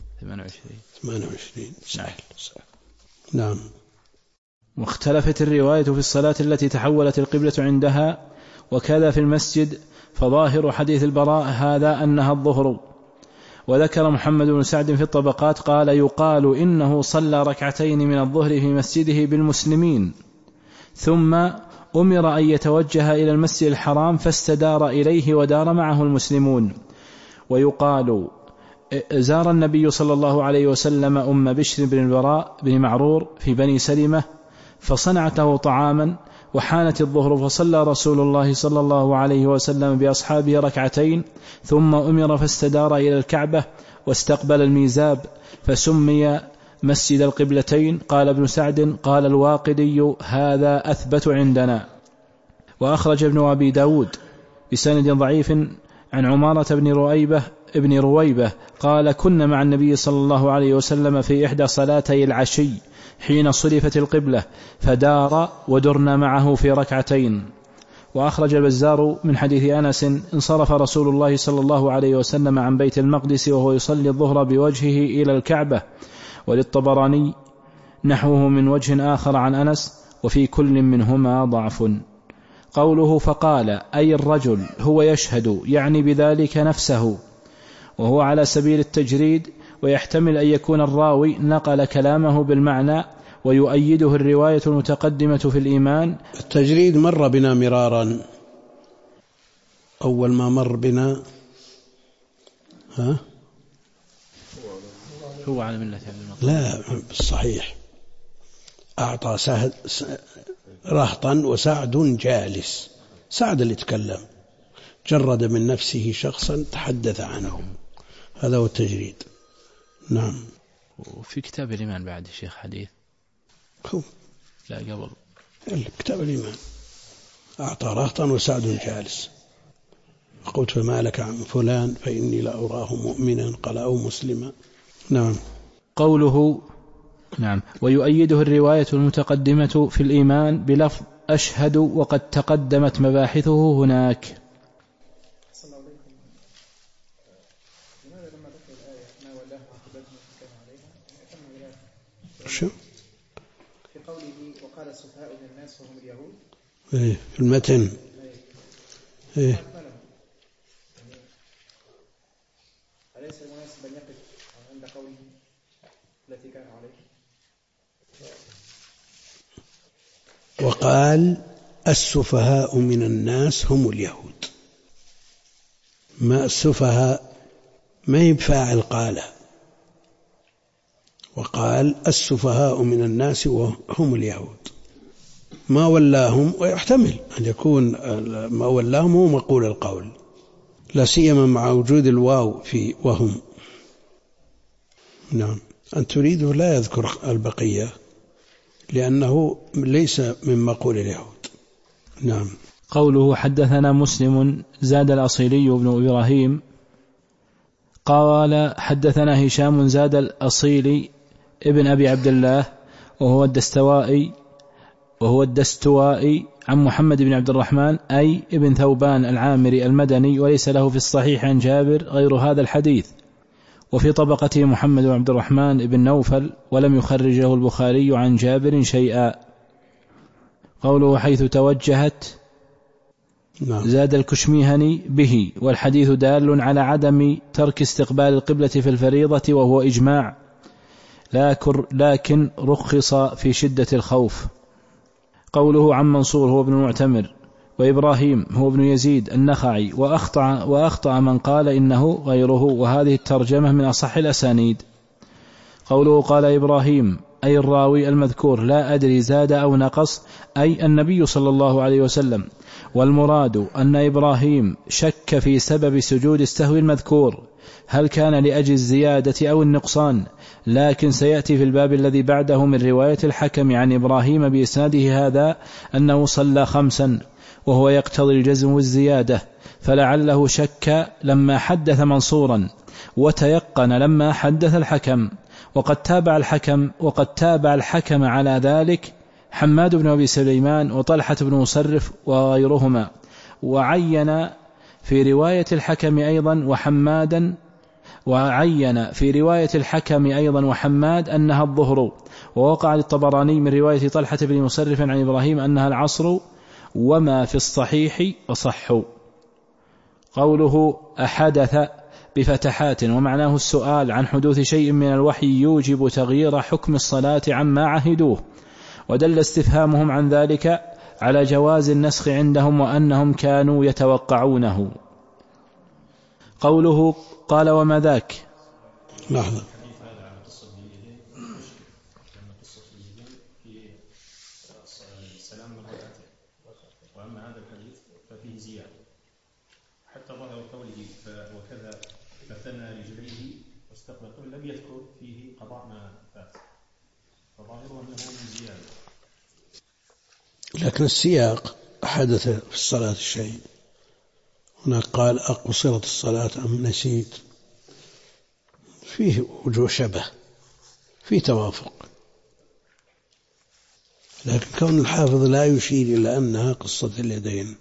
28 سهل. نعم. واختلفت الرواية في الصلاة التي تحولت القبلة عندها، وكذا في المسجد، فظاهر حديث البراء هذا أنها الظهر. وذكر محمد بن سعد في الطبقات قال يقال إنه صلى ركعتين من الظهر في مسجده بالمسلمين، ثم أمر أن يتوجه إلى المسجد الحرام فاستدار إليه ودار معه المسلمون. ويقال زار النبي صلى الله عليه وسلم أم بشر بن البراء بن معرور في بني سلمة فصنعت له طعاما، وحانت الظهر فصلى رسول الله صلى الله عليه وسلم بأصحابه ركعتين، ثم أمر فاستدار إلى الكعبة واستقبل الميزاب فسمي مسجد القبلتين. قال ابن سعد قال الواقدي هذا أثبت عندنا. وأخرج ابن أبي داود بسند ضعيف عن عمارة ابن رويبة قال كنا مع النبي صلى الله عليه وسلم في إحدى صلاتي العشي حين صرفت القبلة فدار ودرنا معه في ركعتين. وأخرج البزار من حديث أنس انصرف رسول الله صلى الله عليه وسلم عن بيت المقدس وهو يصلي الظهر بوجهه إلى الكعبة. قوله فقال أي الرجل هو يشهد يعني بذلك نفسه، وهو على سبيل التجريد، ويحتمل أن يكون الراوي نقل كلامه بالمعنى ويؤيده الرواية المتقدمة في الإيمان. التجريد مر بنا مرارا، أول ما مر بنا هو على ملة عبد المطلب. لا بالصحيح، أعطى رهطا وسعد جالس، سعد اللي تكلم، جرد من نفسه شخصا تحدث عنه، هذا هو التجريد. نعم. وفي كتاب الإيمان بعد شيخ حديث هو لا قبل كتاب الإيمان، أعطى رهطا وسعد جالس، قلت فما لك عن فلان فإني لا أراه مؤمنا قال أو مسلما. نعم. قوله نعم ويؤيده الرواية المتقدمة في الإيمان بلفظ أشهد وقد تقدمت مباحثه هناك. صلى الله عليكم. لماذا لما ذكر الآية ما ولاه عاقبتهم كان عليها أتم الآية شو في قوله وقال السفهاء من الناس وهم اليهود في المتن أليس المناسب أن يقف عند قوله التي كان عليه؟ وقال السفهاء من الناس هم اليهود، ما السفهاء ما يبفاعل قال، وقال السفهاء من الناس وهم اليهود، ما ولاهم، ويحتمل أن يكون ما ولاهم هو مقول القول، لا سيما مع وجود الواو في وهم. نعم. أن تريده لا يذكر البقية لأنه ليس من مقول اليهود. نعم. قوله حدثنا مسلم زاد الأصيلي بن إبراهيم قال حدثنا هشام زاد الأصيلي ابن أبي عبد الله وهو الدستوائي عن محمد بن عبد الرحمن أي ابن ثوبان العامري المدني، وليس له في الصحيح عن جابر غير هذا الحديث، وفي طبقته محمد بن عبد الرحمن بن نوفل، ولم يخرجه البخاري عن جابر شيئا. قوله حيث توجهت زاد الكشميهني به، والحديث دال على عدم ترك استقبال القبلة في الفريضة وهو إجماع، لكن رخص في شدة الخوف. قوله عن منصور هو ابن المعتمر، وإبراهيم هو ابن يزيد النخعي، وأخطأ من قال إنه غيره، وهذه الترجمة من أصح الأسانيد. قوله قال إبراهيم أي الراوي المذكور، لا أدري زاد أو نقص، أي النبي صلى الله عليه وسلم، والمراد أن إبراهيم شك في سبب سجود السهو المذكور، هل كان لأجل الزيادة أو النقصان، لكن سيأتي في الباب الذي بعده من رواية الحكم عن إبراهيم بإسناده هذا أنه صلى 5 وهو يقتضي الجزم والزيادة، فلعله شك لما حدث منصورا وتيقن لما حدث الحكم، وقد تابع الحكم على ذلك حماد بن أبي سليمان وطلحة بن مصرف وغيرهما، وعين في رواية الحكم أيضا وحماد أنها الظهر، ووقع للطبراني من رواية طلحة بن مصرف عن إبراهيم أنها العصر، وما في الصحيح أصح. قوله أحدث بفتحات ومعناه السؤال عن حدوث شيء من الوحي يوجب تغيير حكم الصلاة عما عهدوه، ودل استفهامهم عن ذلك على جواز النسخ عندهم وأنهم كانوا يتوقعونه. قوله قال وما ذاك. لحظة. وأما هذا الحديث ففيه زيادة حتى ظهر قوله وكذا فثنى رجليه واستقبل قبل، لم يذكر فيه قضاء ما فات، فظاهره أنه من زيادة. لكن السياق حدث في الصلاة الشيء، هناك قال أقصرت الصلاة أم نسيت، فيه وجوه شبه، فيه توافق، لكن كون الحافظ لا يشير إلى أنها قصة اليدين،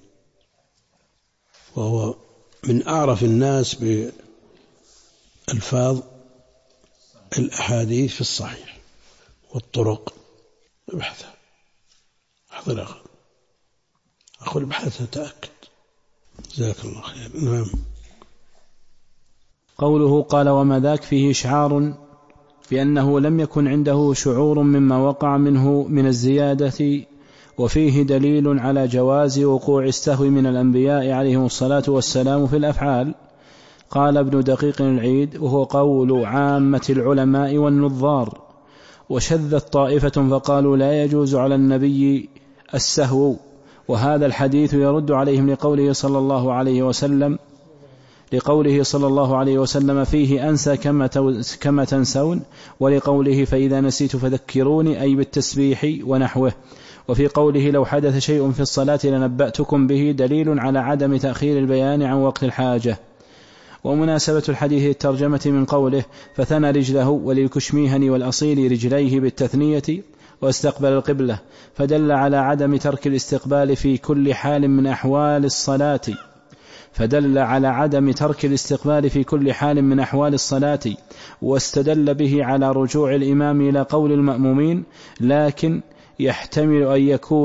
وهو من أعرف الناس بألفاظ الأحاديث في الصحيح والطرق. ابحث احضر أقول ابحث أتأكد. جزاك الله خير. نعم. قوله قال وما ذاك فيه إشعار بأنه لم يكن عنده شعور مما وقع منه من الزيادة، وفيه دليل على جواز وقوع السهو من الأنبياء عليهم الصلاة والسلام في الأفعال. قال ابن دقيق العيد وهو قول عامة العلماء والنظار. وشذت طائفة فقالوا لا يجوز على النبي السهو، وهذا الحديث يرد عليهم لقوله صلى الله عليه وسلم فيه أنسى كما تنسون، ولقوله فإذا نسيت فذكروني أي بالتسبيح ونحوه. وفي قوله لو حدث شيء في الصلاة لنبأتكم به دليل على عدم تأخير البيان عن وقت الحاجة. ومناسبة الحديث الترجمة من قوله فثنى رجله وللكشميهن والأصيل رجليه بالتثنية واستقبل القبلة، فدل على عدم ترك الاستقبال في كل حال من أحوال الصلاة، واستدل به على رجوع الإمام إلى قول المأمومين، لكن يحتمل أن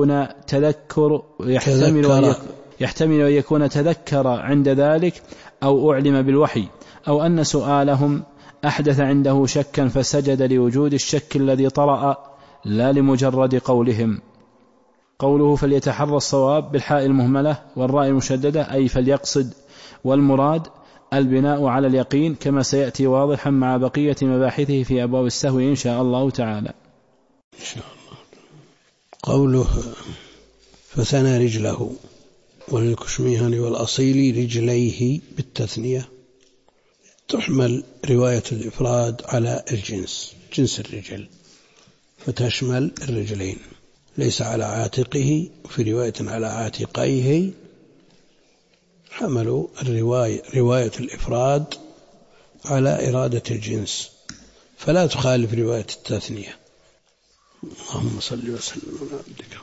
يكون تذكر عند ذلك أو أعلم بالوحي، أو أن سؤالهم أحدث عنده شكا فسجد لوجود الشك الذي طرأ لا لمجرد قولهم. قوله فليتحرى الصواب بالحاء المهملة والراء المشددة أي فليقصد، والمراد البناء على اليقين كما سيأتي واضحا مع بقية مباحثه في أبواب السهو إن شاء الله تعالى. إن شاء الله. قوله فثنى رجله وللكشميهن والأصيل رجليه بالتثنية تحمل رواية الإفراد على جنس الرجل، فتشمل الرجلين، ليس على عاتقه. في رواية على عاتقيه حملوا رواية الإفراد على إرادة الجنس، فلا تخالف رواية التثنية. اللهم صل وسلم على عبدك.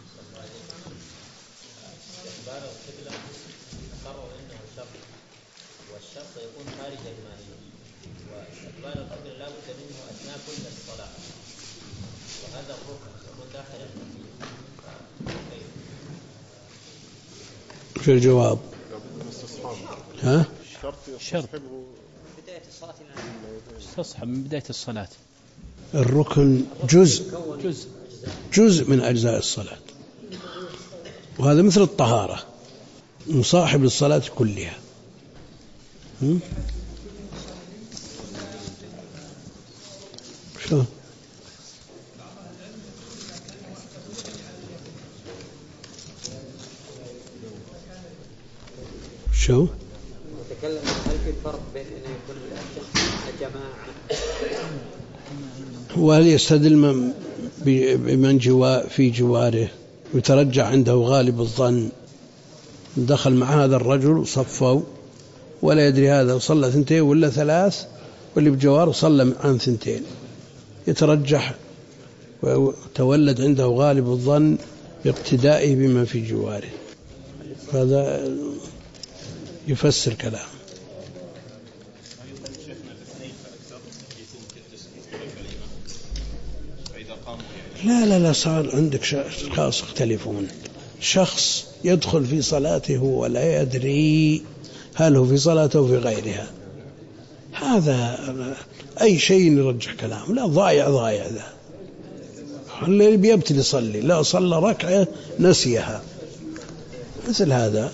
والشرط يكون خارج المائية، واستقبال القبر لا بد منه أثناء كل الصلاة، وهذا الركن يكون داخل المائية. في الجواب شرط بداية الصلاة استصحب من بداية الصلاة. الركن جزء من أجزاء الصلاة، وهذا مثل الطهارة مصاحب للصلاة كلها. شو نتكلم هل في فرق بين أن يكون الشخص مع جماعة، وهل يستدل بمن في جواره ويترجع عنده غالب الظن، دخل مع هذا الرجل صفوا ولا يدري هذا صلى 2 ولا 3، واللي بجواره صلى عن 2، يترجح وتولد عنده غالب الظن باقتدائه بمن في جواره، هذا يفسر كلام. لا صار عندك أشخاص يختلفون، شخص يدخل في صلاته ولا يدري هل هو في صلاته أو في غيرها، هذا أي شيء يرجح كلام، لا ضايع ذا. اللي بيبتدي يصلي لا صلى ركعة نسيها، مثل هذا.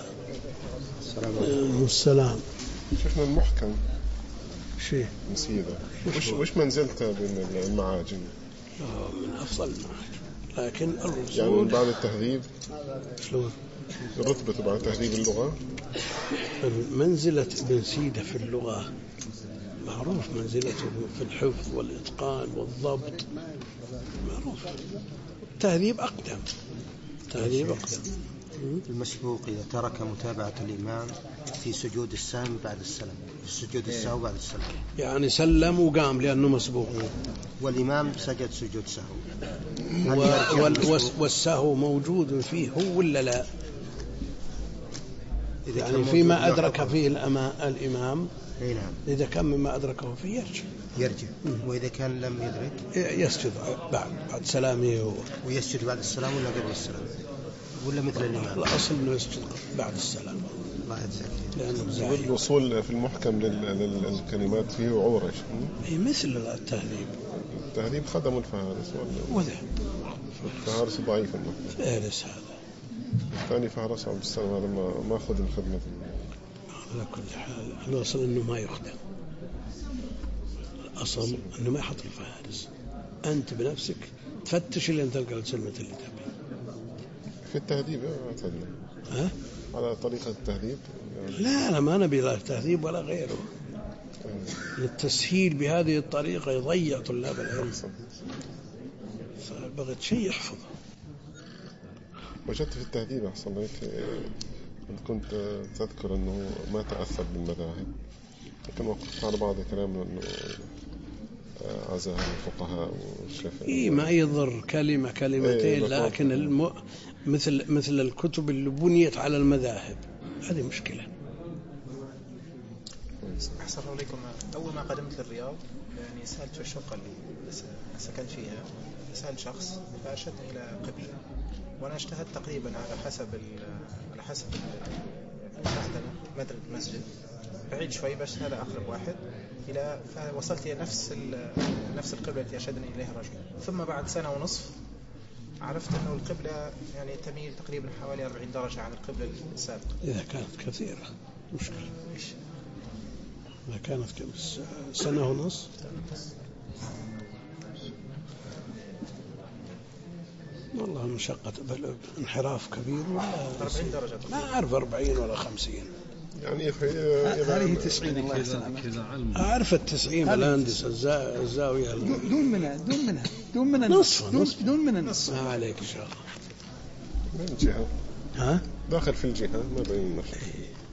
السلام. شفنا المحكم شيء نسيبه. وش منزلته بين المعاجم؟ من أفضل المعاجم، لكن الرسول يعني من باب التهذيب. شلون رتبة بعد تهذيب اللغة؟ منزلة ابن سيدة في اللغة معروف، منزلته في الحفظ والإتقان والضبط معروف. التهذيب أقدم. المسبوق إذا ترك متابعة الإمام في سجود السهو بعد السلام، يعني سلم وقام لأنه مسبوق، والإمام سجد سجود سهو، والسهو موجود فيه هو ولا لا؟ يعني فيما أدرك فيه الإمام، إذا كان مما أدركه فيه يرجع. وإذا كان لم يدرك يسجد بعد سلامه ويسجد بعد السلام ولا قبل السلام؟ ولا مثل الإمام؟ الأصل أنه يسجد بعد السلام. الله يجزاك. لأنه زايد. والوصول في المحكم للكلمات فيه عورش. مثل التهذيب. التهذيب خدم الفهارس وذا الفهارس ضعيف. فارس هذا. الثاني فهرس عبد السلام هذا ما خدم خدمة. على كل حال الأصل أنه ما يخدم. الأصل أنه ما يحط الفهارس. أنت بنفسك تفتش اللي أنت تلقى الكلمة اللي تبي. في التهذيب ها؟ على طريقة التهذيب. لا أنا ما نبي لا تهذيب ولا غيره. التسهيل بهذه الطريقة يضيع طلاب العلم. فبغت شيء يحفظه. وجدت في التهذيب أحسن لك كنت تذكر أنه ما تأثر بالمذاهب، لكن وقفت على بعض كلام أنه عزاه الفقهاء والشافعية. ما يضر كلمة كلمتين، لكن مثل الكتب اللي بنيت على المذاهب هذه مشكلة. أحسن الله عليكم. أول ما قدمت للرياض يعني سألت في الشقة اللي سكنت فيها، سألت شخص فأرشدني إلى قبلة، وأنا اجتهدت تقريبا على حسب مدرة مسجد بعيد شوي، بس هذا أقرب واحد إلى، فوصلت إلى نفس القبلة التي أرشدني إليها الرجل. ثم بعد سنة ونصف عرفت أنه القبلة يعني تميل تقريبا حوالي 40 درجة عن القبلة السابقة. إذا كانت كثيرة مشكلة. إذا كانت سنة ونصف والله المشقة انحراف كبير ولا 40 درجة ما أعرف 40 ولا 50 يعني هذه 90 الله يسلمك. أعرف 90 بالهندسة الزاوية دون منها نصف دون منها نصف. ما عليك إن شاء الله. من الجهة ها داخل في الجهة ما بين النصف.